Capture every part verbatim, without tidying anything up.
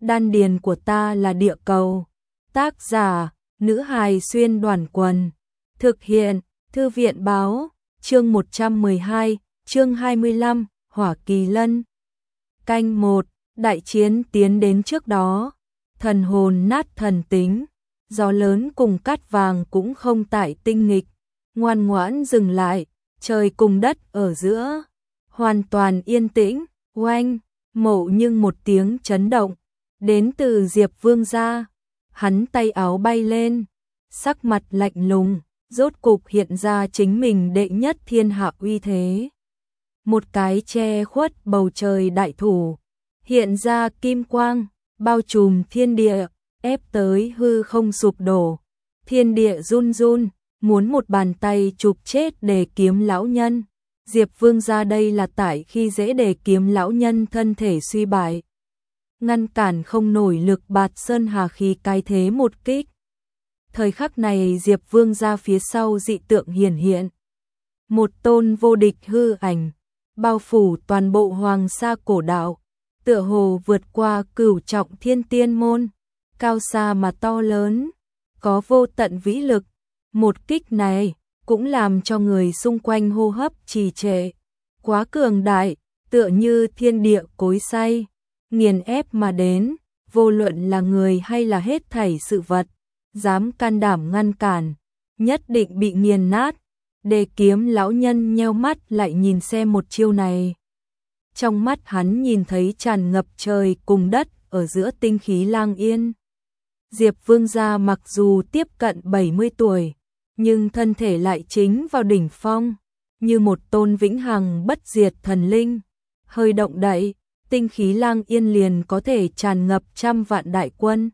Đan điền của ta là địa cầu. Tác giả, nữ hài xuyên đoàn quần. Thực hiện, thư viện báo, chương một trăm mười hai, chương hai mươi lăm, Hỏa Kỳ Lân. Canh một, đại chiến tiến đến trước đó. Thần hồn nát thần tính, gió lớn cùng cát vàng cũng không tại tinh nghịch, ngoan ngoãn dừng lại, trời cùng đất ở giữa, hoàn toàn yên tĩnh, oanh, mộ nhưng một tiếng chấn động, đến từ Diệp Vương gia, hắn tay áo bay lên, sắc mặt lạnh lùng, rốt cục hiện ra chính mình đệ nhất thiên hạ uy thế. Một cái che khuất bầu trời đại thủ, hiện ra kim quang, bao trùm thiên địa, ép tới hư không sụp đổ. Thiên địa run run, muốn một bàn tay chụp chết Đề Kiếm lão nhân. Diệp Vương gia đây là tại khi dễ Đề Kiếm lão nhân thân thể suy bại, ngăn cản không nổi lực bạt sơn hà khí cái thế một kích. Thời khắc này Diệp Vương gia phía sau dị tượng hiển hiện. Một tôn vô địch hư ảnh, bao phủ toàn bộ hoàng sa cổ đạo, tựa hồ vượt qua cửu trọng thiên tiên môn, cao xa mà to lớn, có vô tận vĩ lực. Một kích này cũng làm cho người xung quanh hô hấp trì trệ, quá cường đại, tựa như thiên địa cối xay, nghiền ép mà đến, vô luận là người hay là hết thảy sự vật, dám can đảm ngăn cản, nhất định bị nghiền nát. Đề Kiếm lão nhân nheo mắt lại nhìn xem một chiêu này. Trong mắt hắn nhìn thấy tràn ngập trời cùng đất ở giữa tinh khí lang yên. Diệp Vương gia mặc dù tiếp cận bảy mươi tuổi, nhưng thân thể lại chính vào đỉnh phong, như một tôn vĩnh hằng bất diệt thần linh. Hơi động đậy, tinh khí lang yên liền có thể tràn ngập trăm vạn đại quân.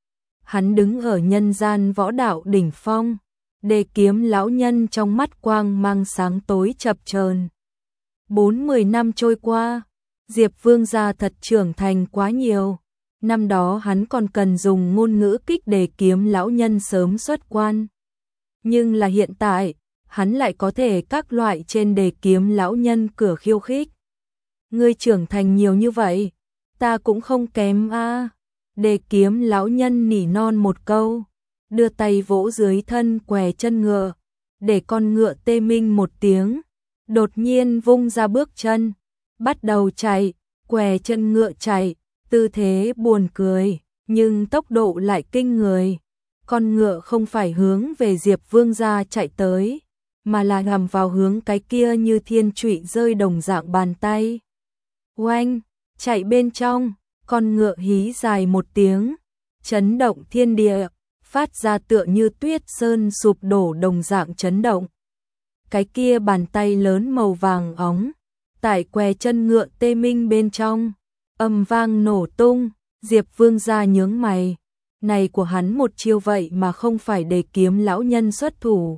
Hắn đứng ở nhân gian võ đạo đỉnh phong, Đề Kiếm lão nhân trong mắt quang mang sáng tối chập chờn. Bốn mươi năm trôi qua, Diệp Vương gia thật trưởng thành quá nhiều. Năm đó hắn còn cần dùng ngôn ngữ kích Đề Kiếm lão nhân sớm xuất quan. Nhưng là hiện tại, hắn lại có thể các loại trên Đề Kiếm lão nhân cửa khiêu khích. Ngươi trưởng thành nhiều như vậy, ta cũng không kém a. À. Đề Kiếm lão nhân nỉ non một câu, đưa tay vỗ dưới thân què chân ngựa, để con ngựa tê minh một tiếng, đột nhiên vung ra bước chân, bắt đầu chạy, què chân ngựa chạy, tư thế buồn cười, nhưng tốc độ lại kinh người. Con ngựa không phải hướng về Diệp Vương gia chạy tới, mà là gầm vào hướng cái kia như thiên trụy rơi đồng dạng bàn tay. Oanh, chạy bên trong, con ngựa hí dài một tiếng, chấn động thiên địa, phát ra tựa như tuyết sơn sụp đổ đồng dạng chấn động. Cái kia bàn tay lớn màu vàng óng, tại què chân ngựa tê minh bên trong, âm vang nổ tung. Diệp Vương gia nhướng mày, này của hắn một chiêu vậy mà không phải Đề Kiếm lão nhân xuất thủ,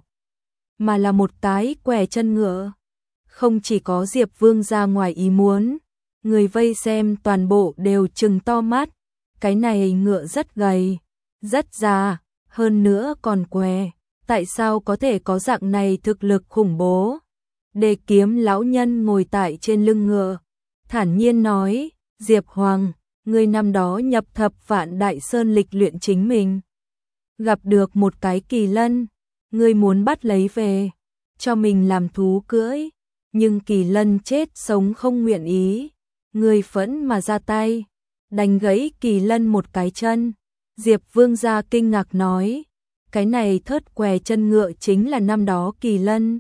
mà là một cái què chân ngựa. Không chỉ có Diệp Vương gia ngoài ý muốn, người vây xem toàn bộ đều trừng to mắt. Cái này ngựa rất gầy, rất già, hơn nữa còn què, tại sao có thể có dạng này thực lực khủng bố? Đề Kiếm lão nhân ngồi tại trên lưng ngựa, thản nhiên nói, Diệp Hoàng, ngươi năm đó nhập thập vạn đại sơn lịch luyện chính mình, gặp được một cái kỳ lân, ngươi muốn bắt lấy về, cho mình làm thú cưỡi, nhưng kỳ lân chết sống không nguyện ý, ngươi phẫn mà ra tay, đánh gãy kỳ lân một cái chân. Diệp Vương gia kinh ngạc nói, cái này thớt què chân ngựa chính là năm đó kỳ lân.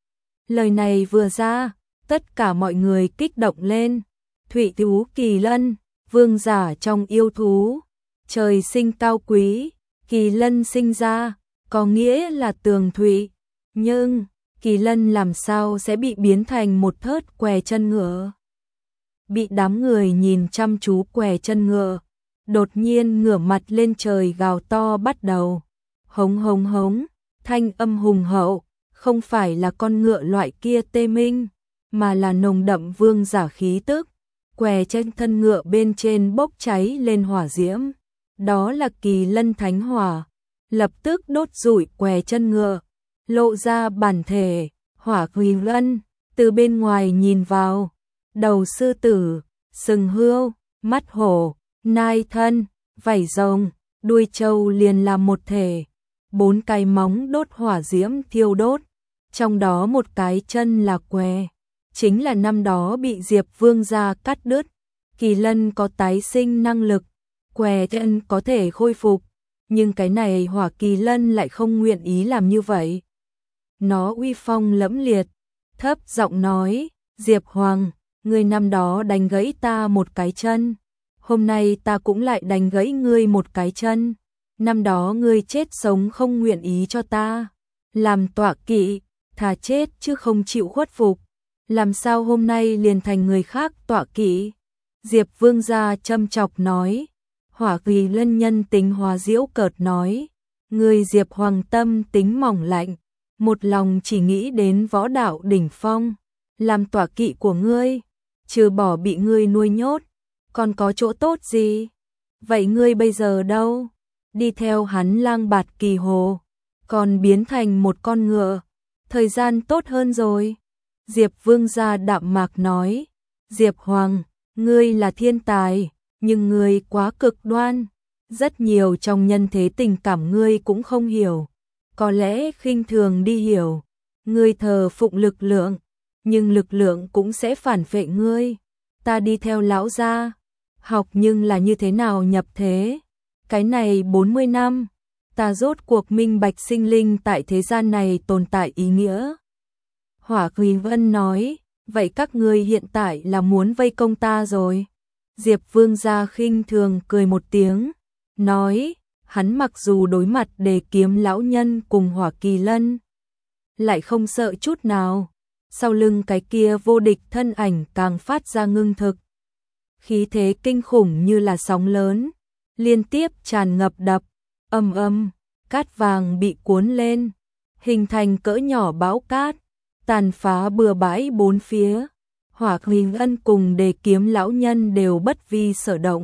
Lời này vừa ra, tất cả mọi người kích động lên. Thụy thú kỳ lân, vương giả trong yêu thú, trời sinh cao quý, kỳ lân sinh ra, có nghĩa là tường thụy. Nhưng, kỳ lân làm sao sẽ bị biến thành một thớt què chân ngựa? Bị đám người nhìn chăm chú què chân ngựa, đột nhiên ngửa mặt lên trời gào to bắt đầu. Hống hống hống, thanh âm hùng hậu, không phải là con ngựa loại kia tê minh, mà là nồng đậm vương giả khí tức. Què trên thân ngựa bên trên bốc cháy lên hỏa diễm, đó là kỳ lân thánh hỏa, lập tức đốt rụi què chân ngựa, lộ ra bản thể, hỏa kỳ lân, từ bên ngoài nhìn vào, đầu sư tử, sừng hươu, mắt hổ, nai thân, vảy rồng, đuôi trâu liền làm một thể, bốn cái móng đốt hỏa diễm thiêu đốt, trong đó một cái chân là què, chính là năm đó bị Diệp Vương gia cắt đứt. Kỳ lân có tái sinh năng lực, què chân có thể khôi phục, nhưng cái này hỏa kỳ lân lại không nguyện ý làm như vậy. Nó uy phong lẫm liệt, thấp giọng nói, Diệp Hoàng, ngươi năm đó đánh gãy ta một cái chân, hôm nay ta cũng lại đánh gãy ngươi một cái chân. Năm đó ngươi chết sống không nguyện ý cho ta làm tọa kỵ, thà chết chứ không chịu khuất phục, làm sao hôm nay liền thành người khác tọa kỵ? Diệp Vương gia châm chọc nói. Hỏa kỳ lân nhân tính hòa diễu cợt nói, người Diệp Hoàng tâm tính mỏng lạnh, một lòng chỉ nghĩ đến võ đạo đỉnh phong, làm tọa kỵ của ngươi, trừ bỏ bị ngươi nuôi nhốt, còn có chỗ tốt gì? Vậy ngươi bây giờ đâu? Đi theo hắn lang bạt kỳ hồ, còn biến thành một con ngựa, thời gian tốt hơn rồi. Diệp Vương gia đạm mạc nói, Diệp Hoàng, ngươi là thiên tài, nhưng ngươi quá cực đoan, rất nhiều trong nhân thế tình cảm ngươi cũng không hiểu, có lẽ khinh thường đi hiểu. Ngươi thờ phụng lực lượng, nhưng lực lượng cũng sẽ phản vệ ngươi. Ta đi theo lão gia, học nhưng là như thế nào nhập thế? Cái này bốn mươi năm, ta rốt cuộc minh bạch sinh linh tại thế gian này tồn tại ý nghĩa. Hỏa Quỳ Vân nói, vậy các ngươi hiện tại là muốn vây công ta rồi. Diệp Vương gia khinh thường cười một tiếng, nói, hắn mặc dù đối mặt Đề Kiếm lão nhân cùng Hỏa Kỳ Lân, lại không sợ chút nào, sau lưng cái kia vô địch thân ảnh càng phát ra ngưng thực. Khí thế kinh khủng như là sóng lớn, liên tiếp tràn ngập đập, âm âm, cát vàng bị cuốn lên, hình thành cỡ nhỏ bão cát, tàn phá bừa bãi bốn phía. Hỏa Huỳnh Ân cùng Đề Kiếm lão nhân đều bất vi sở động.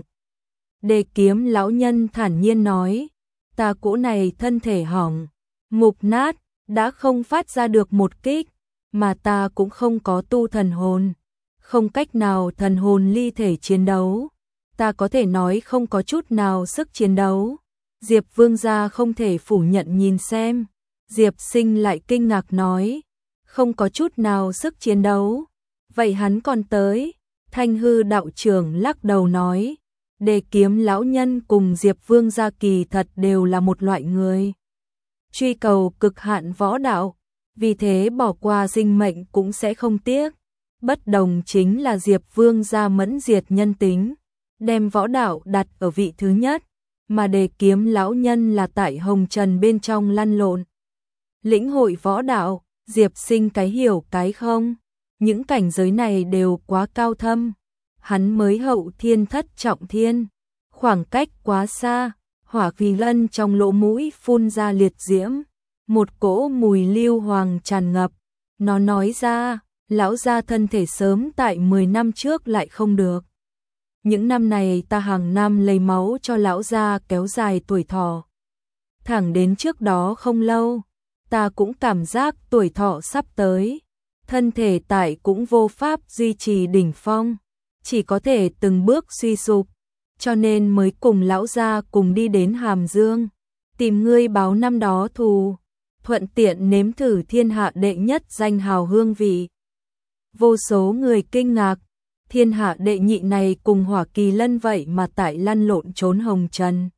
Đề Kiếm lão nhân thản nhiên nói, ta cỗ này thân thể hỏng, mục nát, đã không phát ra được một kích, mà ta cũng không có tu thần hồn, không cách nào thần hồn ly thể chiến đấu, ta có thể nói không có chút nào sức chiến đấu. Diệp Vương gia không thể phủ nhận nhìn xem, Diệp Sinh lại kinh ngạc nói, không có chút nào sức chiến đấu. Vậy hắn còn tới? Thanh hư đạo trưởng lắc đầu nói, Đề Kiếm lão nhân cùng Diệp Vương gia kỳ thật đều là một loại người truy cầu cực hạn võ đạo, vì thế bỏ qua sinh mệnh cũng sẽ không tiếc. Bất đồng chính là Diệp Vương gia mẫn diệt nhân tính, đem võ đạo đặt ở vị thứ nhất, mà Đề Kiếm lão nhân là tại hồng trần bên trong lăn lộn. Lĩnh hội võ đạo, Diệp Sinh cái hiểu cái không, những cảnh giới này đều quá cao thâm, hắn mới hậu thiên thất trọng thiên, khoảng cách quá xa. Hỏa Kỳ Lân trong lỗ mũi phun ra liệt diễm, một cỗ mùi lưu hoàng tràn ngập, nó nói ra, lão gia thân thể sớm tại mười năm trước lại không được. Những năm này ta hàng năm lấy máu cho lão gia kéo dài tuổi thọ. Thẳng đến trước đó không lâu, ta cũng cảm giác tuổi thọ sắp tới, thân thể tại cũng vô pháp duy trì đỉnh phong, chỉ có thể từng bước suy sụp, cho nên mới cùng lão gia cùng đi đến Hàm Dương, tìm ngươi báo năm đó thù, thuận tiện nếm thử thiên hạ đệ nhất danh hào hương vị. Vô số người kinh ngạc, thiên hạ đệ nhị này cùng Hỏa Kỳ Lân vậy mà tại lăn lộn trốn hồng trần,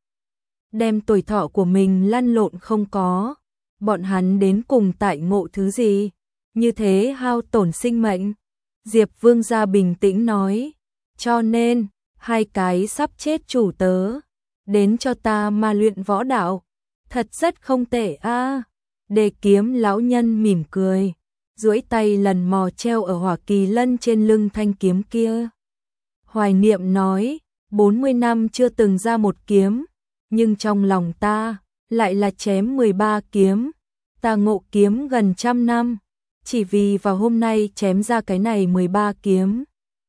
đem tuổi thọ của mình lăn lộn không có, bọn hắn đến cùng tại ngộ thứ gì, như thế hao tổn sinh mệnh. Diệp Vương gia bình tĩnh nói, cho nên, hai cái sắp chết chủ tớ, đến cho ta mà luyện võ đạo, thật rất không tệ a. À. Đề Kiếm lão nhân mỉm cười, duỗi tay lần mò treo ở Hỏa Kỳ Lân trên lưng thanh kiếm kia. Hoài niệm nói, bốn mươi năm chưa từng ra một kiếm, nhưng trong lòng ta lại là chém mười ba kiếm, ta ngộ kiếm gần trăm năm, chỉ vì vào hôm nay chém ra cái này mười ba kiếm.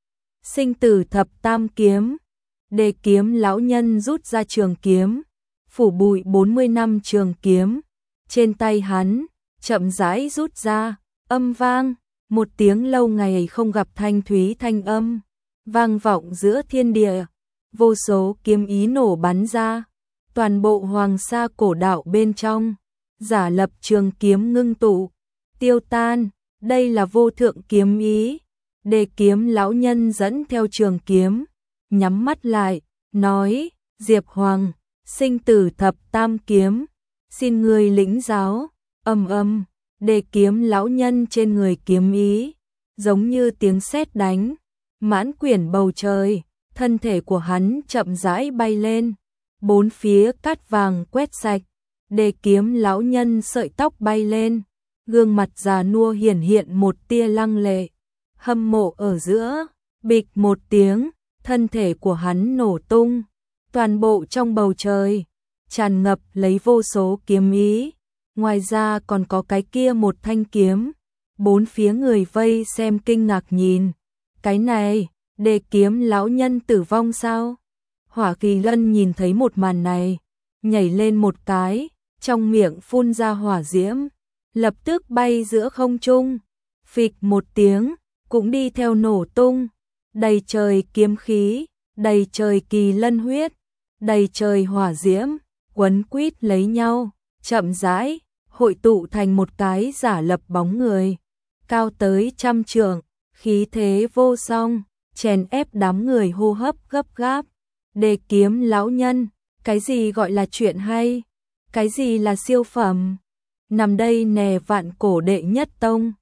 Sinh tử thập tam kiếm. Đề Kiếm lão nhân rút ra trường kiếm, phủ bụi bốn mươi năm trường kiếm, trên tay hắn, chậm rãi rút ra, âm vang, một tiếng lâu ngày không gặp thanh thúy thanh âm, vang vọng giữa thiên địa, vô số kiếm ý nổ bắn ra, toàn bộ hoàng sa cổ đạo bên trong, giả lập trường kiếm ngưng tụ, tiêu tan, đây là vô thượng kiếm ý. Đề Kiếm lão nhân dẫn theo trường kiếm, nhắm mắt lại, nói, Diệp Hoàng, sinh tử thập tam kiếm, xin người lĩnh giáo. Ầm ầm, Đề Kiếm lão nhân trên người kiếm ý, giống như tiếng sét đánh, mãn quyển bầu trời, thân thể của hắn chậm rãi bay lên, bốn phía cát vàng quét sạch, Đề Kiếm lão nhân sợi tóc bay lên, gương mặt già nua hiển hiện một tia lăng lệ, hâm mộ ở giữa, bịch một tiếng, thân thể của hắn nổ tung, toàn bộ trong bầu trời tràn ngập lấy vô số kiếm ý, ngoài ra còn có cái kia một thanh kiếm, bốn phía người vây xem kinh ngạc nhìn, cái này, Đề Kiếm lão nhân tử vong sao? Hỏa Kỳ Lân nhìn thấy một màn này, nhảy lên một cái, trong miệng phun ra hỏa diễm, lập tức bay giữa không trung, phịch một tiếng, cũng đi theo nổ tung, đầy trời kiếm khí, đầy trời kỳ lân huyết, đầy trời hỏa diễm, quấn quýt lấy nhau, chậm rãi, hội tụ thành một cái giả lập bóng người, cao tới trăm trượng, khí thế vô song, chèn ép đám người hô hấp gấp gáp. Đề Kiếm lão nhân, cái gì gọi là chuyện hay? Cái gì là siêu phẩm? Nằm đây nè vạn cổ đệ nhất tông,